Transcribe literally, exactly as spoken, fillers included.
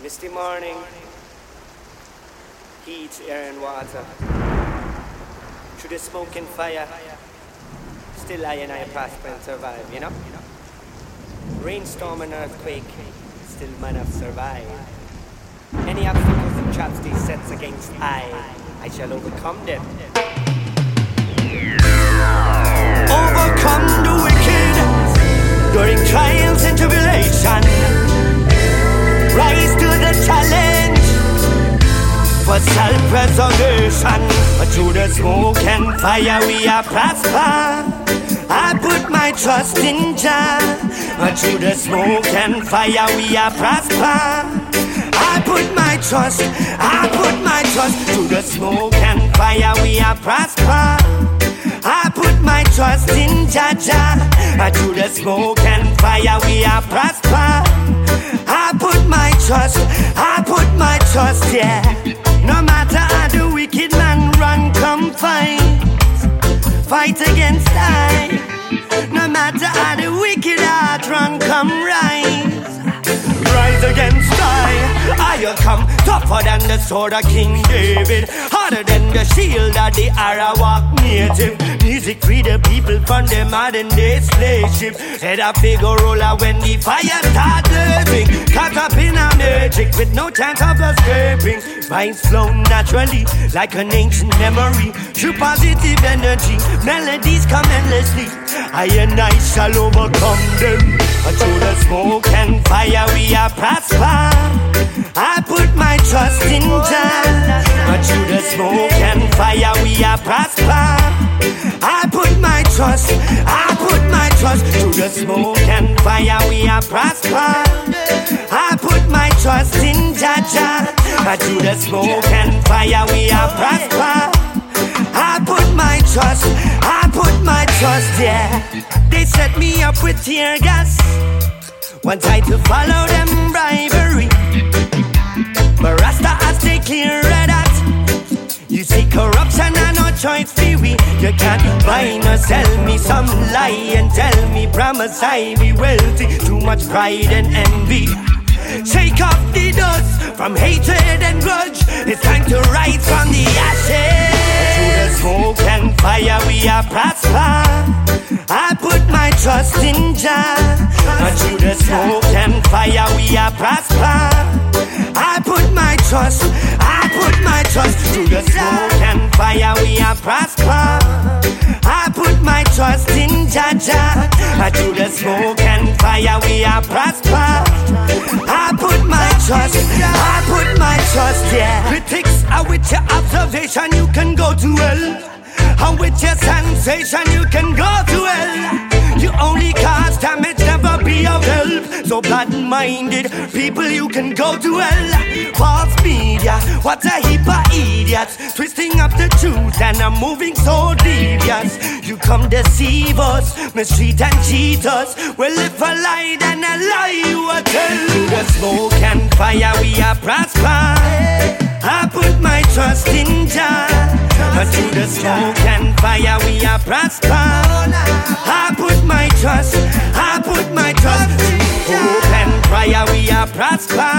Misty morning, heat, air and water. Through the smoke and fire, still I and I prosper and survive, you know? Rainstorm and earthquake, still man have survived. Any obstacles and traps they sets against I, I shall overcome them. Overcome the wicked during trials and tribulation. Rise to the challenge for self-preservation. But through the smoke and fire we are prosper. I put my trust in Jah. But through the smoke and fire we are prosper. I put my trust, I put my trust. Through the smoke and fire we are prosper. I put my trust in Jah Jah. And through the smoke and fire we are prosper. I put my trust, I put my trust, yeah. No matter how the wicked man run, come fight. Fight against I. No matter how the wicked heart run, come rise. Rise against I. I'll come tougher than the sword of King David, harder than the shield of the Arawak native. Music free the people from the modern day slave ship. Head a figure roller when the fire start blazing. Caught up in a magic with no chance of escaping. Vines flow naturally like an ancient memory. True positive energy, melodies come endlessly. I and I shall overcome them. Through the smoke and fire we are prosper. I put my trust in Jah. But through the smoke and fire we are prosper. I put my trust, I put my trust. Through the smoke and fire we are prosper. I put my trust in Jah Jah. But through the smoke and fire we are prosper. I put my trust, I put my trust, yeah. They set me up with tear gas. One tried to follow them bribery. But Rasta has stay clear of that. You see corruption and no choice for we. You can't buy nor sell me some lie and tell me promise I be wealthy. Too much pride and envy. Shake off the dust from hatred and grudge. It's time to rise from the ashes. Through the smoke and fire we are prosper. I put my trust in Jah. And through the smoke and fire we are prosper. I put my trust, I put my trust. Through the smoke and fire we are prosper. I put my trust in Jah Jah. And through the smoke and fire we are prosper. I put my trust, I put my trust, yeah. Critics are with your observation, you can go to hell. And with your sensation, you can go to hell. You only cause damage, never be of help. So bad-minded people, you can go to hell. False media, what a heap of idiots, twisting up the truth and are moving so devious. You come deceive us, mistreat and cheat us. We'll live a lie and a lie you will tell. Through the smoke and fire we are prosper. I put my trust in Jah. But through the smoke and fire we are prosper. I put my trust, I put my trust. Hope and fire we are prosper.